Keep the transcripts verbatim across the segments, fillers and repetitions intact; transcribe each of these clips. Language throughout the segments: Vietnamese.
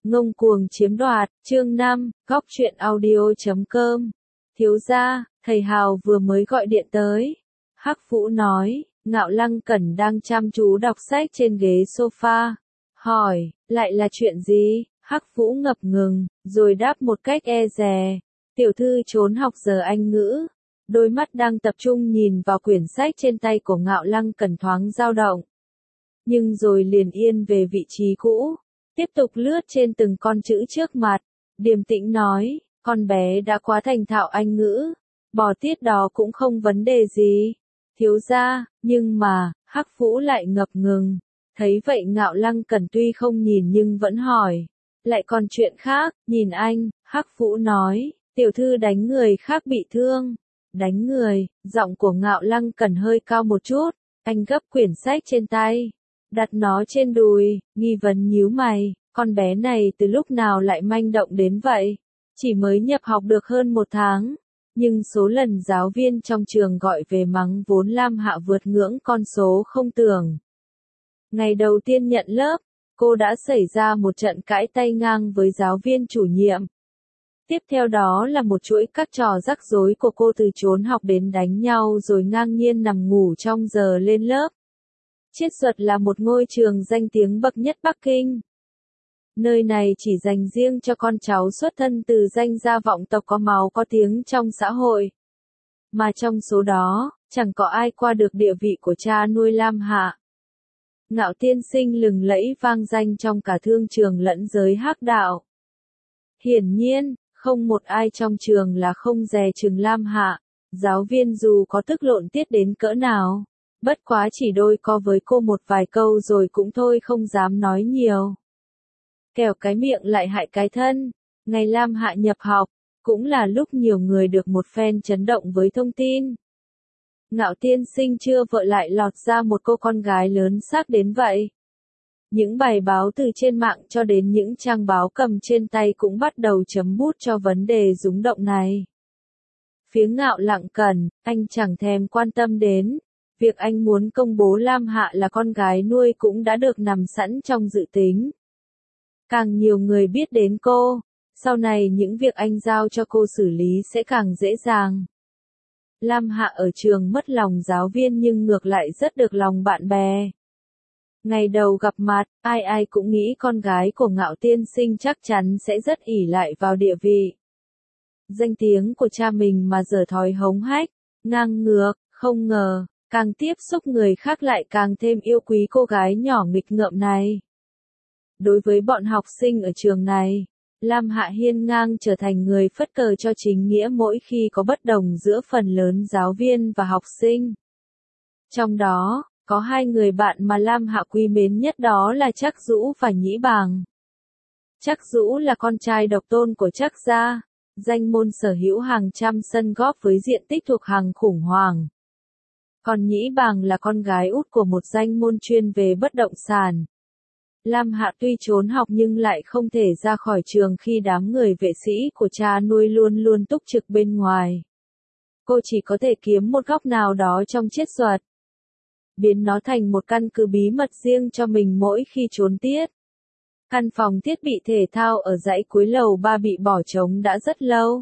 Ngông cuồng chiếm đoạt, chương năm, góc truyện audio chấm com. Thiếu gia, thầy Hào vừa mới gọi điện tới. Hắc Vũ nói, Ngạo Lăng Cẩn đang chăm chú đọc sách trên ghế sofa. Hỏi, lại là chuyện gì? Hắc Vũ ngập ngừng, rồi đáp một cách e dè. Tiểu thư trốn học giờ Anh ngữ. Đôi mắt đang tập trung nhìn vào quyển sách trên tay của Ngạo Lăng Cẩn thoáng dao động. Nhưng rồi liền yên về vị trí cũ. Tiếp tục lướt trên từng con chữ trước mặt, điềm tĩnh nói, con bé đã quá thành thạo Anh ngữ, bỏ tiết đó cũng không vấn đề gì. Thiếu gia, nhưng mà, Hắc Vũ lại ngập ngừng. Thấy vậy Ngạo Lăng Cẩn tuy không nhìn nhưng vẫn hỏi, lại còn chuyện khác, nhìn anh, Hắc Vũ nói, tiểu thư đánh người khác bị thương. Đánh người, giọng của Ngạo Lăng Cẩn hơi cao một chút, anh gấp quyển sách trên tay. Đặt nó trên đùi, nghi vấn nhíu mày, con bé này từ lúc nào lại manh động đến vậy? Chỉ mới nhập học được hơn một tháng, nhưng số lần giáo viên trong trường gọi về mắng vốn Lam Hạ vượt ngưỡng con số không tưởng. Ngày đầu tiên nhận lớp, cô đã xảy ra một trận cãi tay ngang với giáo viên chủ nhiệm. Tiếp theo đó là một chuỗi các trò rắc rối của cô từ trốn học đến đánh nhau rồi ngang nhiên nằm ngủ trong giờ lên lớp. Chiết Duật là một ngôi trường danh tiếng bậc nhất Bắc Kinh. Nơi này chỉ dành riêng cho con cháu xuất thân từ danh gia vọng tộc có máu có tiếng trong xã hội. Mà trong số đó, chẳng có ai qua được địa vị của cha nuôi Lam Hạ. Ngạo tiên sinh lừng lẫy vang danh trong cả thương trường lẫn giới hắc đạo. Hiển nhiên, không một ai trong trường là không dè chừng Lam Hạ, giáo viên dù có tức lộn tiết đến cỡ nào. Bất quá chỉ đôi co với cô một vài câu rồi cũng thôi không dám nói nhiều. Kẻo cái miệng lại hại cái thân. Ngày Lam Hạ nhập học, cũng là lúc nhiều người được một phen chấn động với thông tin. Ngạo tiên sinh chưa vợ lại lọt ra một cô con gái lớn xác đến vậy. Những bài báo từ trên mạng cho đến những trang báo cầm trên tay cũng bắt đầu chấm bút cho vấn đề rúng động này. Phía Ngạo Lăng Cẩn, anh chẳng thèm quan tâm đến. Việc anh muốn công bố Lam Hạ là con gái nuôi cũng đã được nằm sẵn trong dự tính. Càng nhiều người biết đến cô, sau này những việc anh giao cho cô xử lý sẽ càng dễ dàng. Lam Hạ ở trường mất lòng giáo viên nhưng ngược lại rất được lòng bạn bè. Ngày đầu gặp mặt, ai ai cũng nghĩ con gái của Ngạo tiên sinh chắc chắn sẽ rất ỷ lại vào địa vị. Danh tiếng của cha mình mà dở thói hống hách, ngang ngược, không ngờ. Càng tiếp xúc người khác lại càng thêm yêu quý cô gái nhỏ nghịch ngợm này. Đối với bọn học sinh ở trường này, Lam Hạ hiên ngang trở thành người phất cờ cho chính nghĩa mỗi khi có bất đồng giữa phần lớn giáo viên và học sinh. Trong đó, có hai người bạn mà Lam Hạ quý mến nhất đó là Trác Dũ và Nhĩ Bàng. Trác Dũ là con trai độc tôn của Trác gia, danh môn sở hữu hàng trăm sân góp với diện tích thuộc hàng khủng hoảng. Còn Nhĩ Bàng là con gái út của một danh môn chuyên về bất động sản. Lam Hạ tuy trốn học nhưng lại không thể ra khỏi trường khi đám người vệ sĩ của cha nuôi luôn luôn túc trực bên ngoài. Cô chỉ có thể kiếm một góc nào đó trong Chiết Duật, biến nó thành một căn cứ bí mật riêng cho mình mỗi khi trốn tiết. Căn phòng thiết bị thể thao ở dãy cuối lầu ba bị bỏ trống đã rất lâu.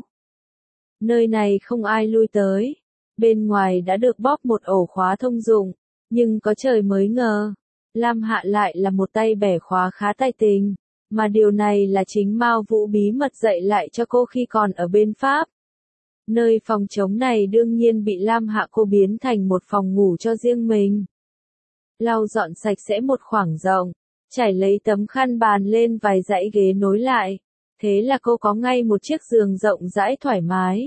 Nơi này không ai lui tới. Bên ngoài đã được bóp một ổ khóa thông dụng, nhưng có trời mới ngờ, Lam Hạ lại là một tay bẻ khóa khá tài tình, mà điều này là chính Mao Vũ bí mật dạy lại cho cô khi còn ở bên Pháp. Nơi phòng trống này đương nhiên bị Lam Hạ cô biến thành một phòng ngủ cho riêng mình. Lau dọn sạch sẽ một khoảng rộng, trải lấy tấm khăn bàn lên vài dãy ghế nối lại, thế là cô có ngay một chiếc giường rộng rãi thoải mái.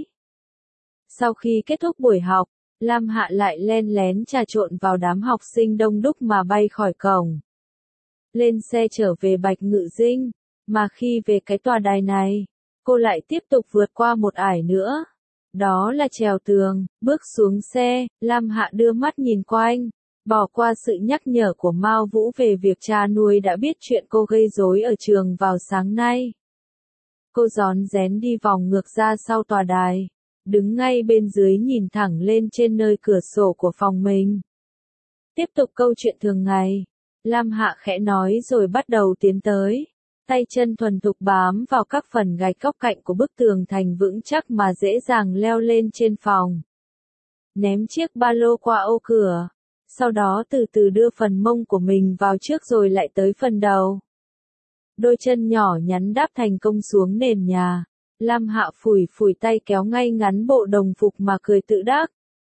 Sau khi kết thúc buổi học, Lam Hạ lại len lén trà trộn vào đám học sinh đông đúc mà bay khỏi cổng. Lên xe trở về Bạch Ngự Dinh, mà khi về cái tòa đài này, cô lại tiếp tục vượt qua một ải nữa. Đó là trèo tường, bước xuống xe, Lam Hạ đưa mắt nhìn quanh, bỏ qua sự nhắc nhở của Mao Vũ về việc cha nuôi đã biết chuyện cô gây rối ở trường vào sáng nay. Cô rón rén đi vòng ngược ra sau tòa đài. Đứng ngay bên dưới nhìn thẳng lên trên nơi cửa sổ của phòng mình. Tiếp tục câu chuyện thường ngày, Lam Hạ khẽ nói rồi bắt đầu tiến tới. tay chân thuần thục bám vào các phần gạch góc cạnh của bức tường thành vững chắc mà dễ dàng leo lên trên phòng. Ném chiếc ba lô qua ô cửa, sau đó từ từ đưa phần mông của mình vào trước rồi lại tới phần đầu. Đôi chân nhỏ nhắn đáp thành công xuống nền nhà. Lam Hạ phủi phủi tay kéo ngay ngắn bộ đồng phục mà cười tự đắc.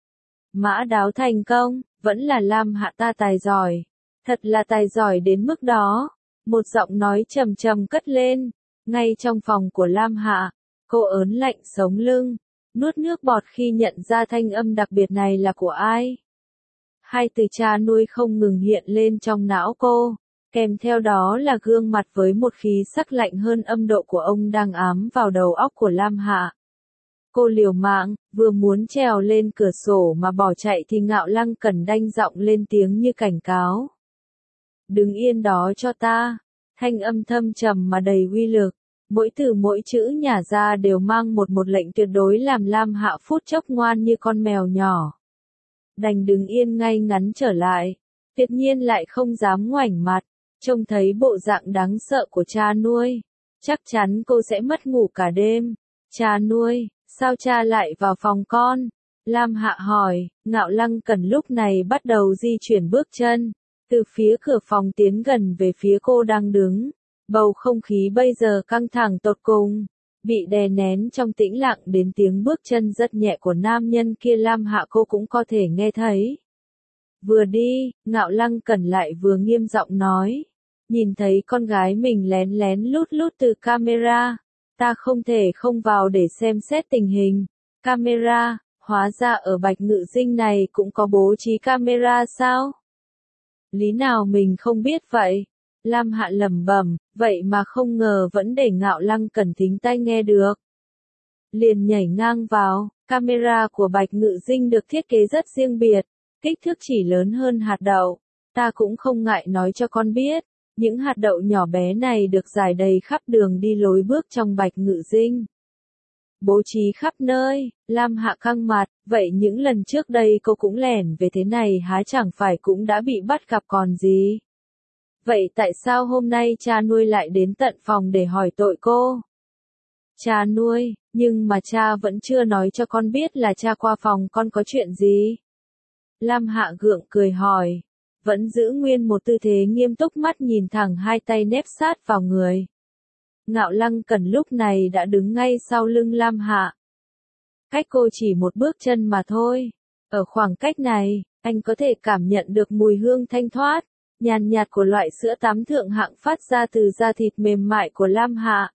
Mã đáo thành công, vẫn là Lam Hạ ta tài giỏi. Thật là tài giỏi đến mức đó. Một giọng nói trầm trầm cất lên. Ngay trong phòng của Lam Hạ, cô ớn lạnh sống lưng, nuốt nước bọt khi nhận ra thanh âm đặc biệt này là của ai. Hai từ cha nuôi không ngừng hiện lên trong não cô, kèm theo đó là gương mặt với một khí sắc lạnh hơn âm độ của ông đang ám vào đầu óc của Lam Hạ. Cô liều mạng, vừa muốn trèo lên cửa sổ mà bỏ chạy thì Ngạo Lăng Cẩn đanh giọng lên tiếng như cảnh cáo. Đứng yên đó cho ta, thanh âm thâm trầm mà đầy uy lực, mỗi từ mỗi chữ nhả ra đều mang một một lệnh tuyệt đối làm Lam Hạ phút chốc ngoan như con mèo nhỏ. Đành đứng yên ngay ngắn trở lại, tuyệt nhiên lại không dám ngoảnh mặt, trông thấy bộ dạng đáng sợ của cha nuôi. Chắc chắn cô sẽ mất ngủ cả đêm. Cha nuôi, sao cha lại vào phòng con? Lam Hạ hỏi. Ngạo Lăng Cẩn lúc này bắt đầu di chuyển bước chân, từ phía cửa phòng tiến gần về phía cô đang đứng. Bầu không khí bây giờ căng thẳng tột cùng, bị đè nén trong tĩnh lặng đến tiếng bước chân rất nhẹ của nam nhân kia Lam Hạ cô cũng có thể nghe thấy. Vừa đi, Ngạo Lăng Cẩn lại vừa nghiêm giọng nói. Nhìn thấy con gái mình lén lén lút lút từ camera, ta không thể không vào để xem xét tình hình. Camera, hóa ra ở Bạch Ngự Dinh này cũng có bố trí camera sao? Lý nào mình không biết vậy? Lam Hạ lẩm bẩm, vậy mà không ngờ vẫn để Ngạo Lăng Cẩn thính tai nghe được. Liền nhảy ngang vào, camera của Bạch Ngự Dinh được thiết kế rất riêng biệt, kích thước chỉ lớn hơn hạt đậu. Ta cũng không ngại nói cho con biết, những hạt đậu nhỏ bé này được rải đầy khắp đường đi lối bước trong Bạch Ngự Dinh. Bố trí khắp nơi, Lam Hạ căng mặt, vậy những lần trước đây cô cũng lẻn về thế này há chẳng phải cũng đã bị bắt gặp còn gì. Vậy tại sao hôm nay cha nuôi lại đến tận phòng để hỏi tội cô? Cha nuôi, nhưng mà cha vẫn chưa nói cho con biết là cha qua phòng con có chuyện gì? Lam Hạ gượng cười hỏi, vẫn giữ nguyên một tư thế nghiêm túc, mắt nhìn thẳng, hai tay nép sát vào người. Ngạo Lăng Cẩn lúc này đã đứng ngay sau lưng Lam Hạ. Cách cô chỉ một bước chân mà thôi. Ở khoảng cách này, anh có thể cảm nhận được mùi hương thanh thoát, nhàn nhạt của loại sữa tắm thượng hạng phát ra từ da thịt mềm mại của Lam Hạ.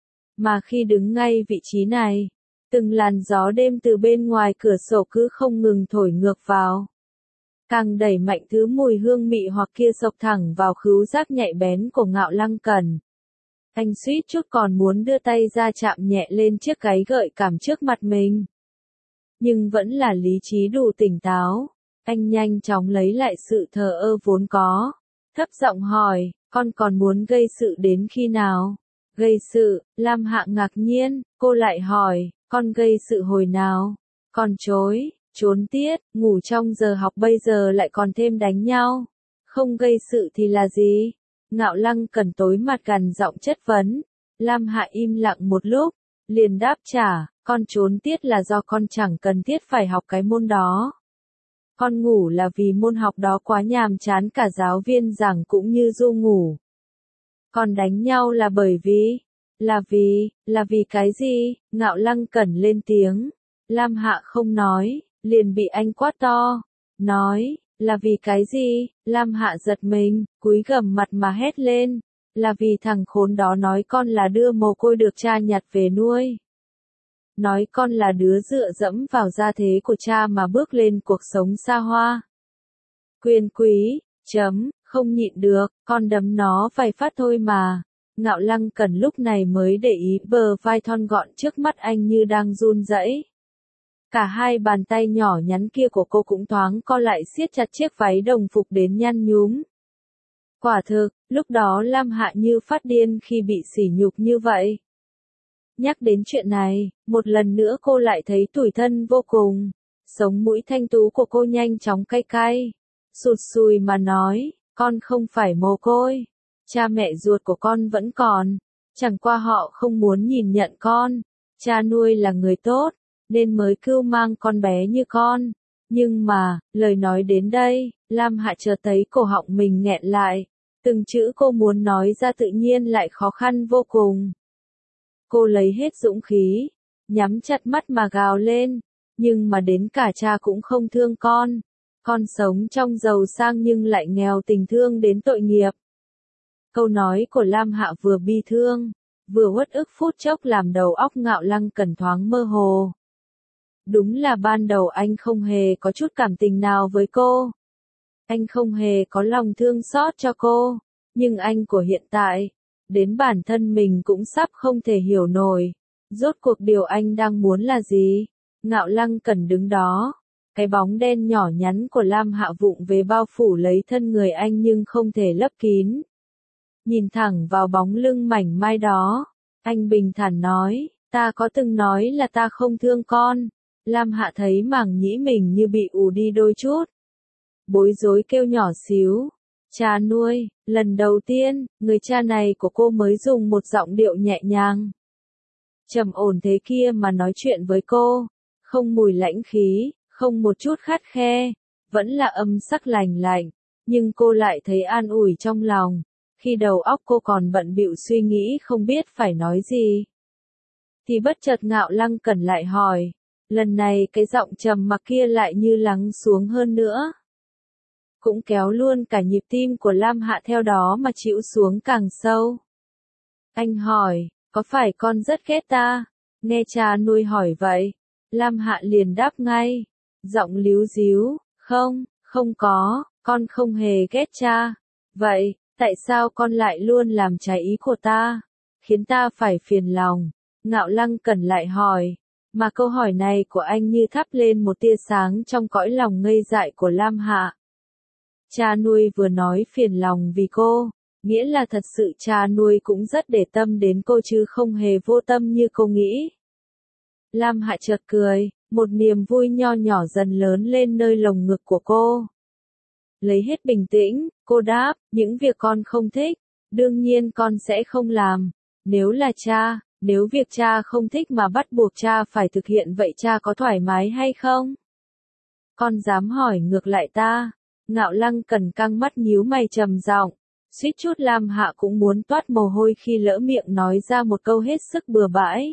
Mà khi đứng ngay vị trí này, từng làn gió đêm từ bên ngoài cửa sổ cứ không ngừng thổi ngược vào, càng đẩy mạnh thứ mùi hương mị hoặc kia sộc thẳng vào khứu giác nhạy bén của Ngạo Lăng Cẩn. Anh suýt chút còn muốn đưa tay ra chạm nhẹ lên chiếc gáy gợi cảm trước mặt mình. Nhưng vẫn là lý trí đủ tỉnh táo, anh nhanh chóng lấy lại sự thờ ơ vốn có, thấp giọng hỏi, con còn muốn gây sự đến khi nào? Gây sự? Lam Hạ ngạc nhiên, cô lại hỏi, con gây sự hồi nào? Con chối, trốn tiết, ngủ trong giờ học bây giờ lại còn thêm đánh nhau. Không gây sự thì là gì? Ngạo Lăng Cẩn tối mặt gằn giọng chất vấn. Lam Hạ im lặng một lúc, liền đáp trả, con trốn tiết là do con chẳng cần thiết phải học cái môn đó. Con ngủ là vì môn học đó quá nhàm chán, cả giáo viên giảng cũng như ru ngủ. Con đánh nhau là bởi vì, là vì, là vì cái gì? Ngạo Lăng Cẩn lên tiếng. Lam Hạ không nói, liền bị anh quát to. Nói, là vì cái gì? Lam Hạ giật mình, cúi gằm mặt mà hét lên. Là vì thằng khốn đó nói con là đứa mồ côi được cha nhặt về nuôi. Nói con là đứa dựa dẫm vào gia thế của cha mà bước lên cuộc sống xa hoa. Quyền quý, chấm, không nhịn được, con đấm nó vài phát thôi mà. Ngạo Lăng Cẩn lúc này mới để ý bờ vai thon gọn trước mắt anh như đang run rẩy. Cả hai bàn tay nhỏ nhắn kia của cô cũng thoáng co lại siết chặt chiếc váy đồng phục đến nhăn nhúm. Quả thực, lúc đó Lam Hạ như phát điên khi bị sỉ nhục như vậy. Nhắc đến chuyện này, một lần nữa cô lại thấy tủi thân vô cùng. Sống mũi thanh tú của cô nhanh chóng cay cay. Sụt sùi mà nói, con không phải mồ côi. cha mẹ ruột của con vẫn còn, chẳng qua họ không muốn nhìn nhận con, cha nuôi là người tốt, nên mới cưu mang con bé như con. Nhưng mà, lời nói đến đây, Lam Hạ chợt thấy cổ họng mình nghẹn lại, từng chữ cô muốn nói ra tự nhiên lại khó khăn vô cùng. Cô lấy hết dũng khí, nhắm chặt mắt mà gào lên, nhưng mà đến cả cha cũng không thương con, con sống trong giàu sang nhưng lại nghèo tình thương đến tội nghiệp. Câu nói của Lam Hạ vừa bi thương, vừa uất ức phút chốc làm đầu óc Ngạo Lăng Cẩn thoáng mơ hồ. Đúng là ban đầu anh không hề có chút cảm tình nào với cô. Anh không hề có lòng thương xót cho cô, nhưng anh của hiện tại, đến bản thân mình cũng sắp không thể hiểu nổi. Rốt cuộc điều anh đang muốn là gì? Ngạo Lăng Cẩn đứng đó, cái bóng đen nhỏ nhắn của Lam Hạ vụng về bao phủ lấy thân người anh nhưng không thể lấp kín. Nhìn thẳng vào bóng lưng mảnh mai đó, anh bình thản nói, ta có từng nói là ta không thương con. Lam Hạ thấy màng nhĩ mình như bị ù đi đôi chút. Bối rối kêu nhỏ xíu, cha nuôi, lần đầu tiên, người cha này của cô mới dùng một giọng điệu nhẹ nhàng, trầm ổn thế kia mà nói chuyện với cô, không mùi lãnh khí, không một chút khắt khe, vẫn là âm sắc lành lạnh, nhưng cô lại thấy an ủi trong lòng, khi đầu óc cô còn bận bịu suy nghĩ không biết phải nói gì. Thì bất chợt Ngạo Lăng Cẩn lại hỏi, lần này cái giọng trầm mặc kia lại như lắng xuống hơn nữa. Cũng kéo luôn cả nhịp tim của Lam Hạ theo đó mà chịu xuống càng sâu. Anh hỏi, có phải con rất ghét ta? Nghe cha nuôi hỏi vậy, Lam Hạ liền đáp ngay, giọng líu díu, không, không có, con không hề ghét cha. Vậy, tại sao con lại luôn làm trái ý của ta, khiến ta phải phiền lòng? Ngạo Lăng Cẩn lại hỏi, mà câu hỏi này của anh như thắp lên một tia sáng trong cõi lòng ngây dại của Lam Hạ. Cha nuôi vừa nói phiền lòng vì cô, nghĩa là thật sự cha nuôi cũng rất để tâm đến cô chứ không hề vô tâm như cô nghĩ. Lam Hạ chợt cười, một niềm vui nho nhỏ dần lớn lên nơi lồng ngực của cô. Lấy hết bình tĩnh, cô đáp, những việc con không thích, đương nhiên con sẽ không làm. Nếu là cha, nếu việc cha không thích mà bắt buộc cha phải thực hiện vậy cha có thoải mái hay không? Con dám hỏi ngược lại ta. Ngạo Lăng Cẩn căng mắt nhíu mày trầm giọng, suýt chút Lam Hạ cũng muốn toát mồ hôi khi lỡ miệng nói ra một câu hết sức bừa bãi.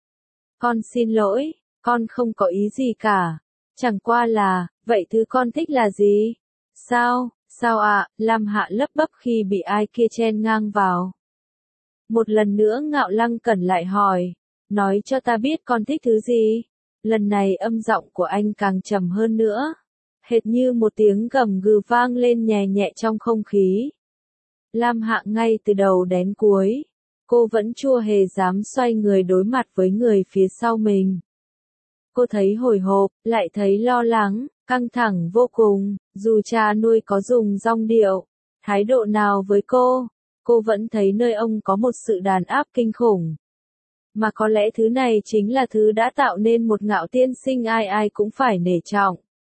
Con xin lỗi, con không có ý gì cả. Chẳng qua là, vậy thứ con thích là gì? Sao, sao ạ? À? Lam Hạ lấp bấp khi bị ai kia chen ngang vào. Một lần nữa Ngạo Lăng Cẩn lại hỏi, nói cho ta biết con thích thứ gì? Lần này âm giọng của anh càng trầm hơn nữa, hệt như một tiếng gầm gừ vang lên nhẹ nhẹ trong không khí. Lam Hạ ngay từ đầu đến cuối, cô vẫn chưa hề dám xoay người đối mặt với người phía sau mình. Cô thấy hồi hộp, lại thấy lo lắng, căng thẳng vô cùng, dù cha nuôi có dùng giọng điệu, thái độ nào với cô, cô vẫn thấy nơi ông có một sự đàn áp kinh khủng. Mà có lẽ thứ này chính là thứ đã tạo nên một Ngạo tiên sinh ai ai cũng phải nể trọng.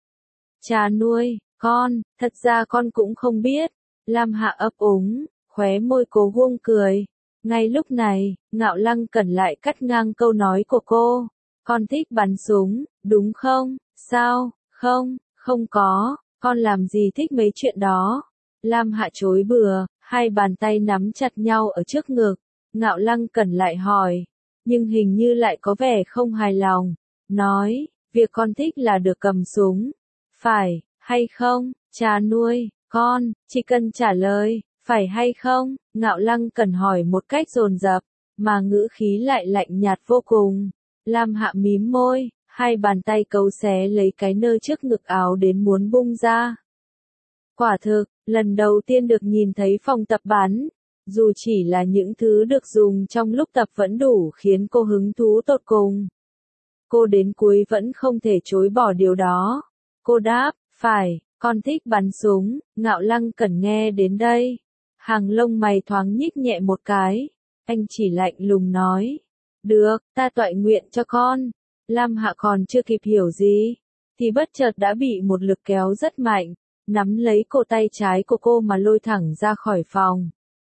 Cha nuôi, con, thật ra con cũng không biết. Lam Hạ ấp úng, khóe môi cố buông cười. Ngay lúc này, Ngạo Lăng Cẩn lại cắt ngang câu nói của cô. Con thích bắn súng, đúng không? Sao? Không, không có, con làm gì thích mấy chuyện đó. Lam Hạ chối bừa, hai bàn tay nắm chặt nhau ở trước ngực. Ngạo Lăng Cẩn lại hỏi, nhưng hình như lại có vẻ không hài lòng. Nói, việc con thích là được cầm súng. Phải, hay không, cha nuôi, con, chỉ cần trả lời, phải hay không? Ngạo Lăng Cẩn hỏi một cách dồn dập, mà ngữ khí lại lạnh nhạt vô cùng. Lam Hạ mím môi, hai bàn tay cấu xé lấy cái nơ trước ngực áo đến muốn bung ra. Quả thực, lần đầu tiên được nhìn thấy phòng tập bắn, dù chỉ là những thứ được dùng trong lúc tập vẫn đủ khiến cô hứng thú tột cùng. Cô đến cuối vẫn không thể chối bỏ điều đó. Cô đáp, phải, con thích bắn súng. Ngạo Lăng Cẩn nghe đến đây, hàng lông mày thoáng nhích nhẹ một cái, anh chỉ lạnh lùng nói, được, ta toại nguyện cho con. Lam Hạ còn chưa kịp hiểu gì, thì bất chợt đã bị một lực kéo rất mạnh, nắm lấy cổ tay trái của cô mà lôi thẳng ra khỏi phòng.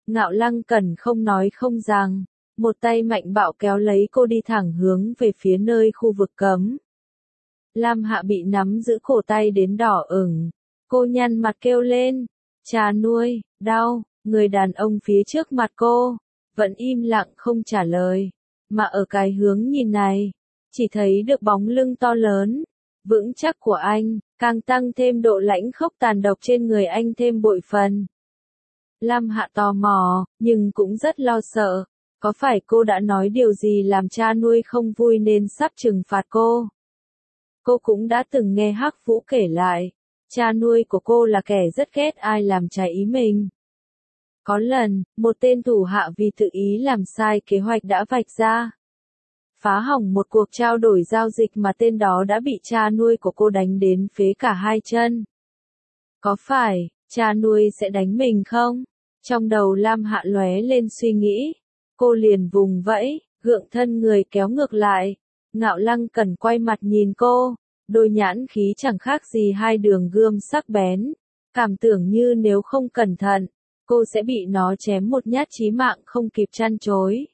Ngạo Lăng Cẩn không nói không rằng, một tay mạnh bạo kéo lấy cô đi thẳng hướng về phía nơi khu vực cấm. Lam Hạ bị nắm giữ cổ tay đến đỏ ửng, cô nhăn mặt kêu lên, cha nuôi, đau, người đàn ông phía trước mặt cô, vẫn im lặng không trả lời, mà ở cái hướng nhìn này, chỉ thấy được bóng lưng to lớn, vững chắc của anh, càng tăng thêm độ lãnh khốc tàn độc trên người anh thêm bội phần. Lam Hạ tò mò, nhưng cũng rất lo sợ, có phải cô đã nói điều gì làm cha nuôi không vui nên sắp trừng phạt cô? Cô cũng đã từng nghe Hắc Vũ kể lại, cha nuôi của cô là kẻ rất ghét ai làm trái ý mình. Có lần, một tên thủ hạ vì tự ý làm sai kế hoạch đã vạch ra, phá hỏng một cuộc trao đổi giao dịch mà tên đó đã bị cha nuôi của cô đánh đến phế cả hai chân. Có phải, cha nuôi sẽ đánh mình không? Trong đầu Lam Hạ lóe lên suy nghĩ, cô liền vùng vẫy, gượng thân người kéo ngược lại. Ngạo Lăng Cẩn quay mặt nhìn cô, đôi nhãn khí chẳng khác gì hai đường gươm sắc bén, cảm tưởng như nếu không cẩn thận, cô sẽ bị nó chém một nhát chí mạng không kịp chăn chối.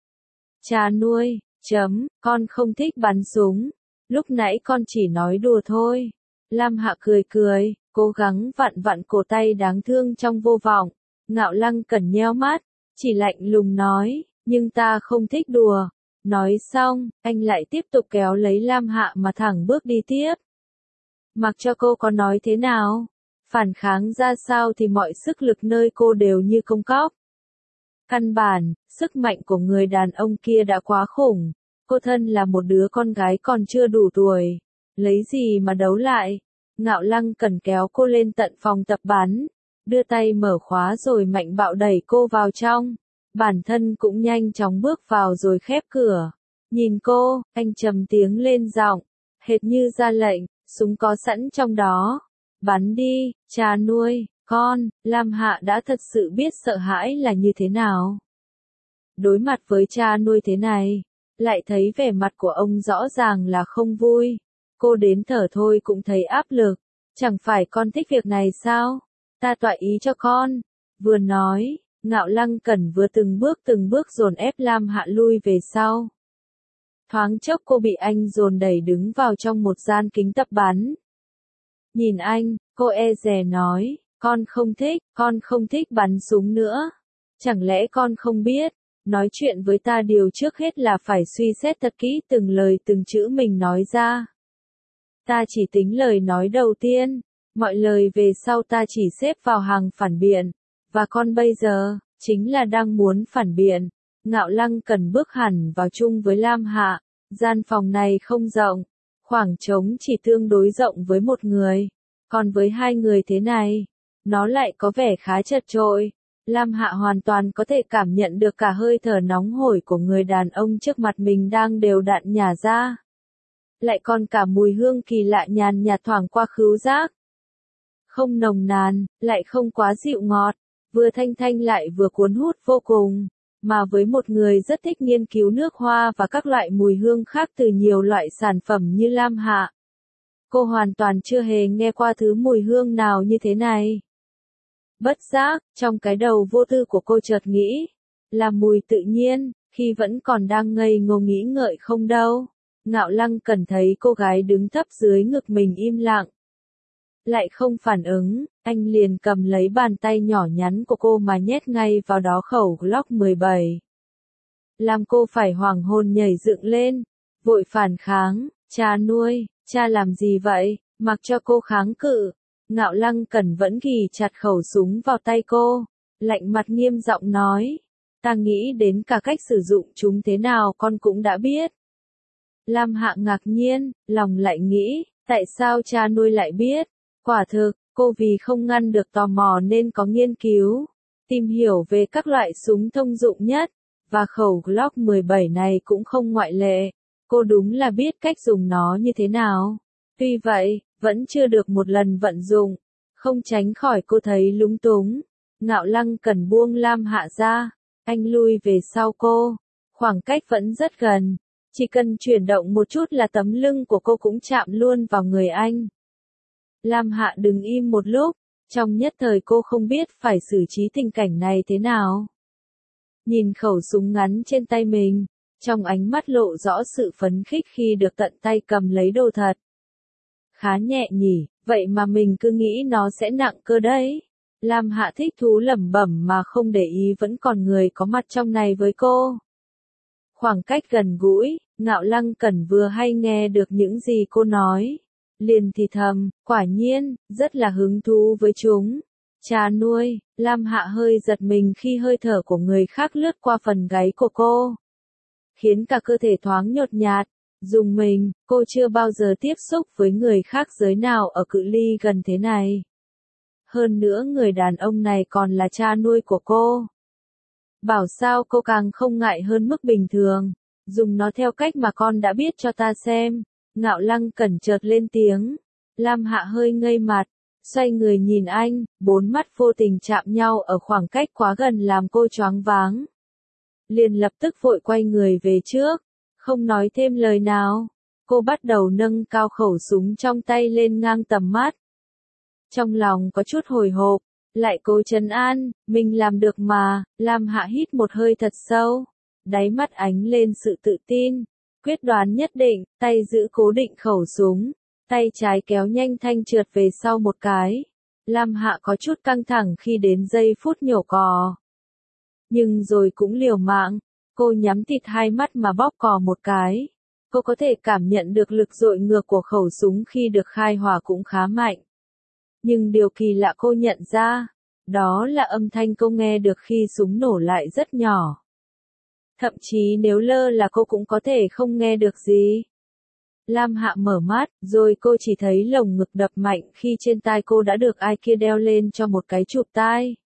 Cha nuôi, chấm, con không thích bắn súng, lúc nãy con chỉ nói đùa thôi. Lam Hạ cười cười, cố gắng vặn vặn cổ tay đáng thương trong vô vọng. Ngạo Lăng Cẩn nheo mắt, chỉ lạnh lùng nói, nhưng ta không thích đùa. Nói xong, anh lại tiếp tục kéo lấy Lam Hạ mà thẳng bước đi tiếp. Mặc cho cô có nói thế nào, phản kháng ra sao thì mọi sức lực nơi cô đều như công cóc. Căn bản, sức mạnh của người đàn ông kia đã quá khủng, cô thân là một đứa con gái còn chưa đủ tuổi, lấy gì mà đấu lại. Ngạo Lăng Cẩn kéo cô lên tận phòng tập bắn, đưa tay mở khóa rồi mạnh bạo đẩy cô vào trong. Bản thân cũng nhanh chóng bước vào rồi khép cửa. Nhìn cô, anh trầm tiếng lên giọng, hệt như ra lệnh, súng có sẵn trong đó. Bắn đi, cha nuôi, con. Lam Hạ đã thật sự biết sợ hãi là như thế nào. Đối mặt với cha nuôi thế này, lại thấy vẻ mặt của ông rõ ràng là không vui. Cô đến thở thôi cũng thấy áp lực. Chẳng phải con thích việc này sao? Ta tọa ý cho con. Vừa nói, Ngạo Lăng Cẩn vừa từng bước từng bước dồn ép Lam Hạ lui về sau. Thoáng chốc cô bị anh dồn đẩy đứng vào trong một gian kính tập bắn. Nhìn anh, cô e dè nói, con không thích, con không thích bắn súng nữa. Chẳng lẽ con không biết, nói chuyện với ta điều trước hết là phải suy xét thật kỹ từng lời từng chữ mình nói ra. Ta chỉ tính lời nói đầu tiên, mọi lời về sau ta chỉ xếp vào hàng phản biện. Và con bây giờ, chính là đang muốn phản biện. Ngạo Lăng Cẩn bước hẳn vào chung với Lam Hạ. Gian phòng này không rộng, khoảng trống chỉ tương đối rộng với một người. Còn với hai người thế này, nó lại có vẻ khá chật chội. Lam Hạ hoàn toàn có thể cảm nhận được cả hơi thở nóng hổi của người đàn ông trước mặt mình đang đều đặn nhả ra. Lại còn cả mùi hương kỳ lạ nhàn nhạt thoảng qua khứu giác. Không nồng nàn, lại không quá dịu ngọt, vừa thanh thanh lại vừa cuốn hút vô cùng. Mà với một người rất thích nghiên cứu nước hoa và các loại mùi hương khác từ nhiều loại sản phẩm như Lam Hạ, cô hoàn toàn chưa hề nghe qua thứ mùi hương nào như thế này. Bất giác, trong cái đầu vô tư của cô chợt nghĩ, là mùi tự nhiên, khi vẫn còn đang ngây ngô nghĩ ngợi không đâu. Ngạo Lăng Cẩn thấy cô gái đứng thấp dưới ngực mình im lặng, lại không phản ứng, anh liền cầm lấy bàn tay nhỏ nhắn của cô mà nhét ngay vào đó khẩu Glock mười bảy. Làm cô phải hoảng hồn nhảy dựng lên, vội phản kháng, cha nuôi, cha làm gì vậy, mặc cho cô kháng cự. Ngạo Lăng Cẩn vẫn ghì chặt khẩu súng vào tay cô, lạnh mặt nghiêm giọng nói, ta nghĩ đến cả cách sử dụng chúng thế nào con cũng đã biết. Lam Hạ ngạc nhiên, lòng lại nghĩ, tại sao cha nuôi lại biết? Quả thực, cô vì không ngăn được tò mò nên có nghiên cứu, tìm hiểu về các loại súng thông dụng nhất, và khẩu Glock mười bảy này cũng không ngoại lệ. Cô đúng là biết cách dùng nó như thế nào. Tuy vậy, vẫn chưa được một lần vận dụng, không tránh khỏi cô thấy lúng túng. Ngạo Lăng Cẩn buông Lam Hạ ra, anh lui về sau cô, khoảng cách vẫn rất gần, chỉ cần chuyển động một chút là tấm lưng của cô cũng chạm luôn vào người anh. Lam Hạ đứng im một lúc, Trong nhất thời cô không biết phải xử trí tình cảnh này thế nào. Nhìn khẩu súng ngắn trên tay mình, trong ánh mắt lộ rõ sự phấn khích khi được tận tay cầm lấy đồ thật. Khá nhẹ nhỉ, vậy mà mình cứ nghĩ nó sẽ nặng cơ đấy. Lam Hạ thích thú lẩm bẩm mà không để ý vẫn còn người có mặt trong này với cô. Khoảng cách gần gũi, Ngạo Lăng Cẩn vừa hay nghe được những gì cô nói. Liền thì thầm, quả nhiên, rất là hứng thú với chúng. Cha nuôi, Lam Hạ hơi giật mình khi hơi thở của người khác lướt qua phần gáy của cô. Khiến cả cơ thể thoáng nhột nhạt. Dùng mình, cô chưa bao giờ tiếp xúc với người khác giới nào ở cự ly gần thế này. Hơn nữa người đàn ông này còn là cha nuôi của cô. Bảo sao cô càng không ngại hơn mức bình thường. Dùng nó theo cách mà con đã biết cho ta xem. Ngạo Lăng Cẩn chợt lên tiếng. Lam Hạ hơi ngây mặt, xoay người nhìn anh, bốn mắt vô tình chạm nhau ở khoảng cách quá gần làm cô choáng váng. Liền lập tức vội quay người về trước, không nói thêm lời nào. Cô bắt đầu nâng cao khẩu súng trong tay lên ngang tầm mắt. Trong lòng có chút hồi hộp, lại cố trấn an, mình làm được mà. Lam Hạ hít một hơi thật sâu, đáy mắt ánh lên sự tự tin, quyết đoán nhất định, tay giữ cố định khẩu súng, tay trái kéo nhanh thanh trượt về sau một cái. Lam Hạ có chút căng thẳng khi đến giây phút nhổ cò. Nhưng rồi cũng liều mạng, cô nhắm thịt hai mắt mà bóp cò một cái. Cô có thể cảm nhận được lực dội ngược của khẩu súng khi được khai hỏa cũng khá mạnh. Nhưng điều kỳ lạ cô nhận ra, đó là âm thanh cô nghe được khi súng nổ lại rất nhỏ. Thậm chí nếu lơ là cô cũng có thể không nghe được gì. Lam Hạ mở mắt, rồi cô chỉ thấy lồng ngực đập mạnh khi trên tai cô đã được ai kia đeo lên cho một cái chụp tai.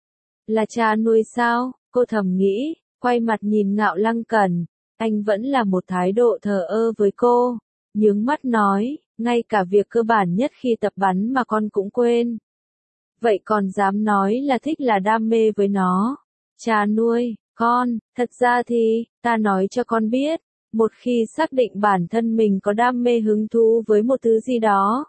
Là cha nuôi sao, cô thầm nghĩ, quay mặt nhìn Ngạo Lăng Cẩn, anh vẫn là một thái độ thờ ơ với cô, nhướng mắt nói, ngay cả việc cơ bản nhất khi tập bắn mà con cũng quên. Vậy còn dám nói là thích là đam mê với nó. Cha nuôi, con, thật ra thì, ta nói cho con biết, một khi xác định bản thân mình có đam mê hứng thú với một thứ gì đó,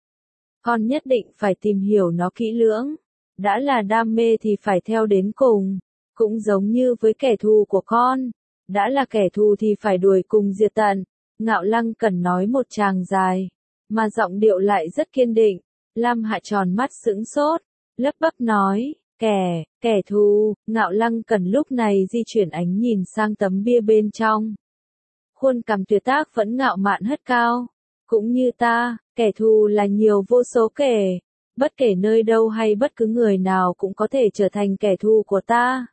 con nhất định phải tìm hiểu nó kỹ lưỡng. Đã là đam mê thì phải theo đến cùng, cũng giống như với kẻ thù của con, đã là kẻ thù thì phải đuổi cùng diệt tận. Ngạo Lăng Cẩn nói một tràng dài, mà giọng điệu lại rất kiên định. Lam Hạ tròn mắt sững sốt, lắp bắp nói, kẻ, kẻ thù. Ngạo Lăng Cẩn lúc này di chuyển ánh nhìn sang tấm bia bên trong. Khuôn cằm tuyệt tác vẫn ngạo mạn hất cao, cũng như ta, kẻ thù là nhiều vô số kẻ. Bất kể nơi đâu hay bất cứ người nào cũng có thể trở thành kẻ thù của ta.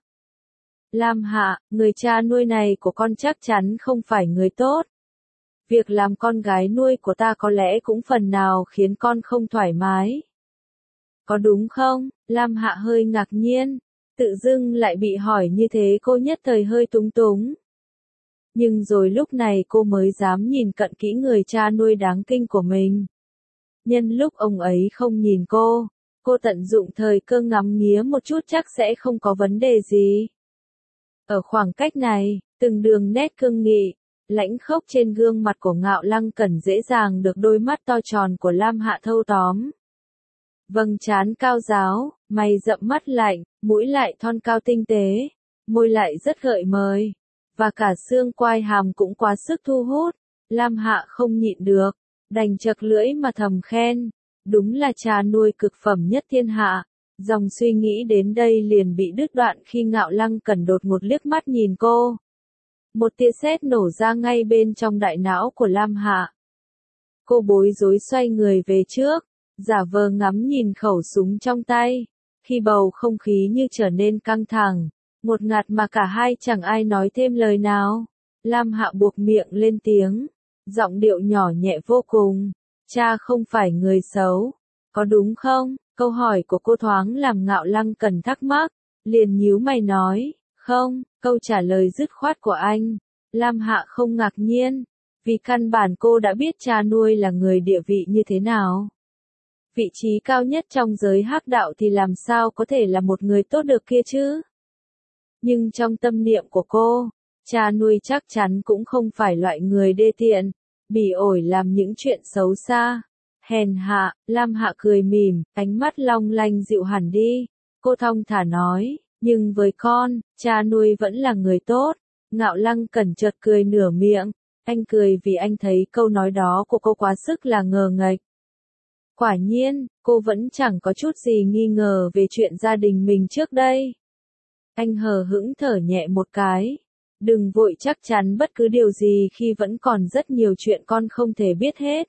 Lam Hạ, người cha nuôi này của con chắc chắn không phải người tốt. Việc làm con gái nuôi của ta có lẽ cũng phần nào khiến con không thoải mái. Có đúng không? Lam Hạ hơi ngạc nhiên, tự dưng lại bị hỏi như thế cô nhất thời hơi túng túng. Nhưng rồi lúc này cô mới dám nhìn cận kỹ người cha nuôi đáng kinh của mình. Nhân lúc ông ấy không nhìn cô, cô tận dụng thời cơ ngắm nghía một chút chắc sẽ không có vấn đề gì. Ở khoảng cách này, từng đường nét cương nghị, lãnh khốc trên gương mặt của Ngạo Lăng Cẩn dễ dàng được đôi mắt to tròn của Lam Hạ thâu tóm. Vầng trán cao ráo, mày rậm mắt lạnh, mũi lại thon cao tinh tế, môi lại rất gợi mời, và cả xương quai hàm cũng quá sức thu hút. Lam Hạ không nhịn được, đành chật lưỡi mà thầm khen, đúng là cha nuôi cực phẩm nhất thiên hạ. Dòng suy nghĩ đến đây liền bị đứt đoạn khi Ngạo Lăng Cẩn đột ngột liếc mắt nhìn cô. Một tia sét nổ ra ngay bên trong đại não của Lam Hạ. Cô bối rối xoay người về trước, giả vờ ngắm nhìn khẩu súng trong tay, khi bầu không khí như trở nên căng thẳng, ngột ngạt mà cả hai chẳng ai nói thêm lời nào. Lam Hạ buộc miệng lên tiếng, giọng điệu nhỏ nhẹ vô cùng, cha không phải người xấu, có đúng không? Câu hỏi của cô thoáng làm Ngạo Lăng Cẩn thắc mắc, liền nhíu mày nói, không. Câu trả lời dứt khoát của anh, Lam Hạ không ngạc nhiên, vì căn bản cô đã biết cha nuôi là người địa vị như thế nào. Vị trí cao nhất trong giới hắc đạo thì làm sao có thể là một người tốt được kia chứ? Nhưng trong tâm niệm của cô, cha nuôi chắc chắn cũng không phải loại người đê tiện, bỉ ổi làm những chuyện xấu xa, Hèn hạ, Lam Hạ cười mỉm, ánh mắt long lanh dịu hẳn đi. Cô thong thả nói, nhưng với con, cha nuôi vẫn là người tốt. Ngạo Lăng Cẩn chợt cười nửa miệng. Anh cười vì anh thấy câu nói đó của cô quá sức là ngờ nghệch. Quả nhiên, cô vẫn chẳng có chút gì nghi ngờ về chuyện gia đình mình trước đây. Anh hờ hững thở nhẹ một cái. Đừng vội chắc chắn bất cứ điều gì khi vẫn còn rất nhiều chuyện con không thể biết hết.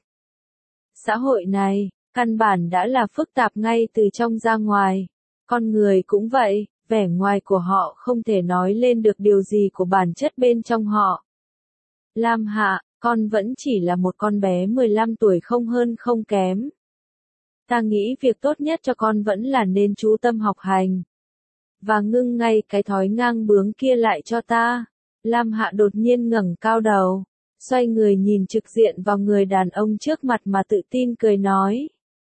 Xã hội này, căn bản đã là phức tạp ngay từ trong ra ngoài. Con người cũng vậy, vẻ ngoài của họ không thể nói lên được điều gì của bản chất bên trong họ. Lam Hạ, con vẫn chỉ là một con bé mười lăm tuổi không hơn không kém. Ta nghĩ việc tốt nhất cho con vẫn là nên chú tâm học hành. Và ngưng ngay cái thói ngang bướng kia lại cho ta. Lam Hạ đột nhiên ngẩng cao đầu, xoay người nhìn trực diện vào người đàn ông trước mặt mà tự tin cười nói.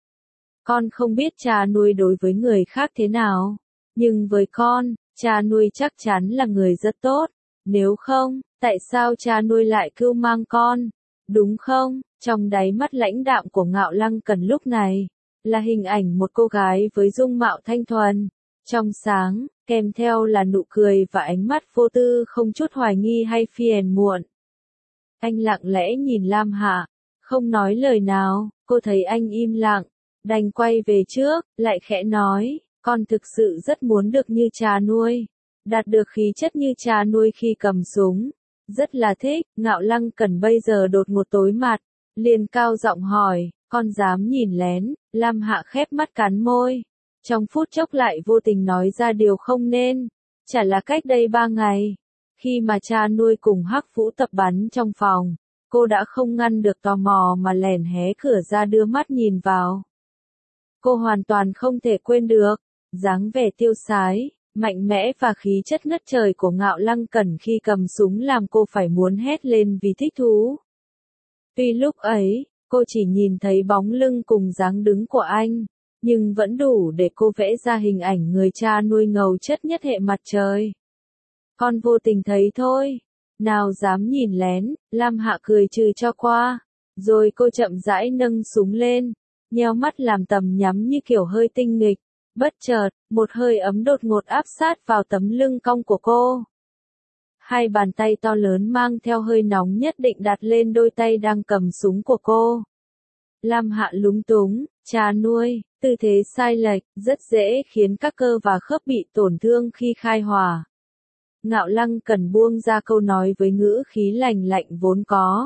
Con không biết cha nuôi đối với người khác thế nào, nhưng với con, cha nuôi chắc chắn là người rất tốt. Nếu không, tại sao cha nuôi lại cưu mang con? Đúng không? Trong đáy mắt lãnh đạm của Ngạo Lăng Cẩn lúc này, là hình ảnh một cô gái với dung mạo thanh thuần, trong sáng, kèm theo là nụ cười và ánh mắt vô tư không chút hoài nghi hay phiền muộn. Anh lặng lẽ nhìn Lam Hạ, không nói lời nào, cô thấy anh im lặng, đành quay về trước, lại khẽ nói, con thực sự rất muốn được như cha nuôi, đạt được khí chất như cha nuôi khi cầm súng. Rất là thích. Ngạo Lăng Cẩn bây giờ đột ngột tối mặt, liền cao giọng hỏi, con dám nhìn lén? Lam Hạ khép mắt cắn môi, trong phút chốc lại vô tình nói ra điều không nên. Chả là cách đây ba ngày, khi mà cha nuôi cùng Hắc Vũ tập bắn trong phòng, cô đã không ngăn được tò mò mà lèn hé cửa ra đưa mắt nhìn vào. Cô hoàn toàn không thể quên được dáng vẻ tiêu sái, mạnh mẽ và khí chất ngất trời của Ngạo Lăng Cẩn khi cầm súng làm cô phải muốn hét lên vì thích thú. Tuy lúc ấy, cô chỉ nhìn thấy bóng lưng cùng dáng đứng của anh, nhưng vẫn đủ để cô vẽ ra hình ảnh người cha nuôi ngầu chất nhất hệ mặt trời. Con vô tình thấy thôi, nào dám nhìn lén. Lam Hạ cười trừ cho qua, rồi cô chậm rãi nâng súng lên, nheo mắt làm tầm nhắm như kiểu hơi tinh nghịch. Bất chợt, một hơi ấm đột ngột áp sát vào tấm lưng cong của cô. Hai bàn tay to lớn mang theo hơi nóng nhất định đặt lên đôi tay đang cầm súng của cô. Lam Hạ lúng túng, cha nuôi, tư thế sai lệch, rất dễ khiến các cơ và khớp bị tổn thương khi khai hỏa. Ngạo Lăng Cẩn buông ra câu nói với ngữ khí lành lạnh vốn có.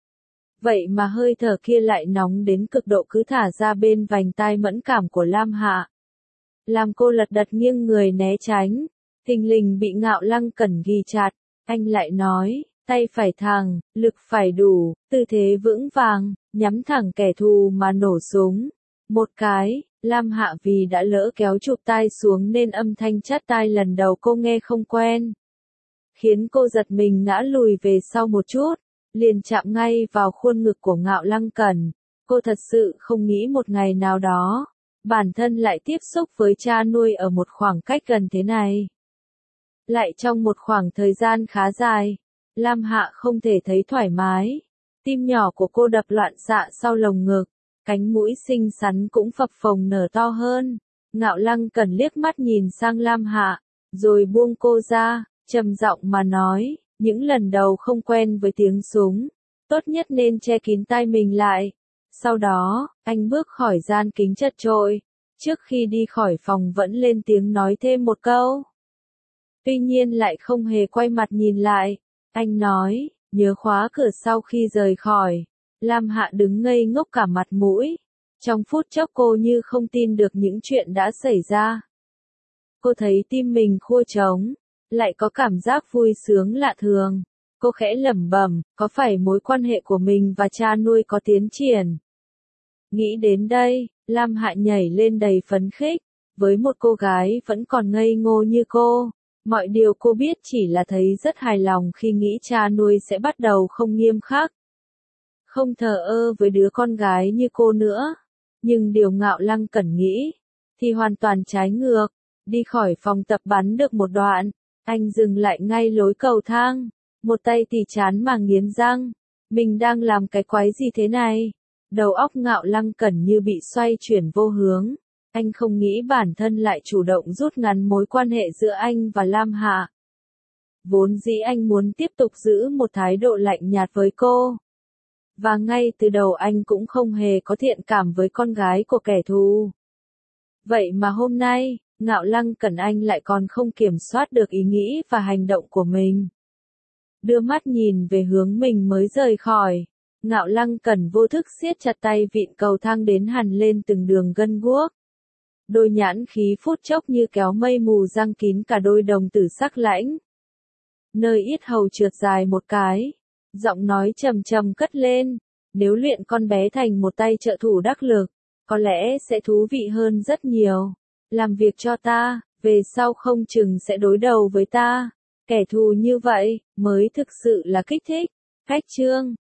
Vậy mà hơi thở kia lại nóng đến cực độ cứ thả ra bên vành tai mẫn cảm của Lam Hạ. Làm cô lật đật nghiêng người né tránh, thình lình bị Ngạo Lăng Cẩn ghi chặt. Anh lại nói, tay phải thẳng, lực phải đủ, tư thế vững vàng, nhắm thẳng kẻ thù mà nổ súng. Một cái, Lam Hạ vì đã lỡ kéo chụp tai xuống nên âm thanh chát tai lần đầu cô nghe không quen, khiến cô giật mình ngã lùi về sau một chút, liền chạm ngay vào khuôn ngực của Ngạo Lăng Cẩn. Cô thật sự không nghĩ một ngày nào đó, bản thân lại tiếp xúc với cha nuôi ở một khoảng cách gần thế này. Lại trong một khoảng thời gian khá dài, Lam Hạ không thể thấy thoải mái. Tim nhỏ của cô đập loạn xạ sau lồng ngực, cánh mũi xinh xắn cũng phập phồng nở to hơn. Ngạo Lăng Cẩn liếc mắt nhìn sang Lam Hạ, rồi buông cô ra, trầm giọng mà nói, những lần đầu không quen với tiếng súng, tốt nhất nên che kín tai mình lại. Sau đó, anh bước khỏi gian kính chật chội, trước khi đi khỏi phòng vẫn lên tiếng nói thêm một câu. Tuy nhiên lại không hề quay mặt nhìn lại. Anh nói, nhớ khóa cửa sau khi rời khỏi. Lam Hạ đứng ngây ngốc cả mặt mũi. Trong phút chốc cô như không tin được những chuyện đã xảy ra. Cô thấy tim mình khua trống, lại có cảm giác vui sướng lạ thường. Cô khẽ lẩm bẩm, có phải mối quan hệ của mình và cha nuôi có tiến triển? Nghĩ đến đây, Lam Hạ nhảy lên đầy phấn khích. Với một cô gái vẫn còn ngây ngô như cô, mọi điều cô biết chỉ là thấy rất hài lòng khi nghĩ cha nuôi sẽ bắt đầu không nghiêm khắc, không thờ ơ với đứa con gái như cô nữa. Nhưng điều Ngạo Lăng Cẩn nghĩ, thì hoàn toàn trái ngược. Đi khỏi phòng tập bắn được một đoạn, anh dừng lại ngay lối cầu thang, một tay tì chán mà nghiến răng. Mình đang làm cái quái gì thế này? Đầu óc Ngạo Lăng Cẩn như bị xoay chuyển vô hướng. Anh không nghĩ bản thân lại chủ động rút ngắn mối quan hệ giữa anh và Lam Hạ. Vốn dĩ anh muốn tiếp tục giữ một thái độ lạnh nhạt với cô. Và ngay từ đầu anh cũng không hề có thiện cảm với con gái của kẻ thù. Vậy mà hôm nay, Ngạo Lăng Cẩn anh lại còn không kiểm soát được ý nghĩ và hành động của mình. Đưa mắt nhìn về hướng mình mới rời khỏi. Ngạo Lăng Cẩn vô thức siết chặt tay vịn cầu thang đến hằn lên từng đường gân guốc. Đôi nhãn khí phút chốc như kéo mây mù răng kín cả đôi đồng tử sắc lãnh. Nơi yết hầu trượt dài một cái. Giọng nói trầm trầm cất lên. Nếu luyện con bé thành một tay trợ thủ đắc lực, có lẽ sẽ thú vị hơn rất nhiều. Làm việc cho ta, về sau không chừng sẽ đối đầu với ta. Kẻ thù như vậy, mới thực sự là kích thích. Cách chương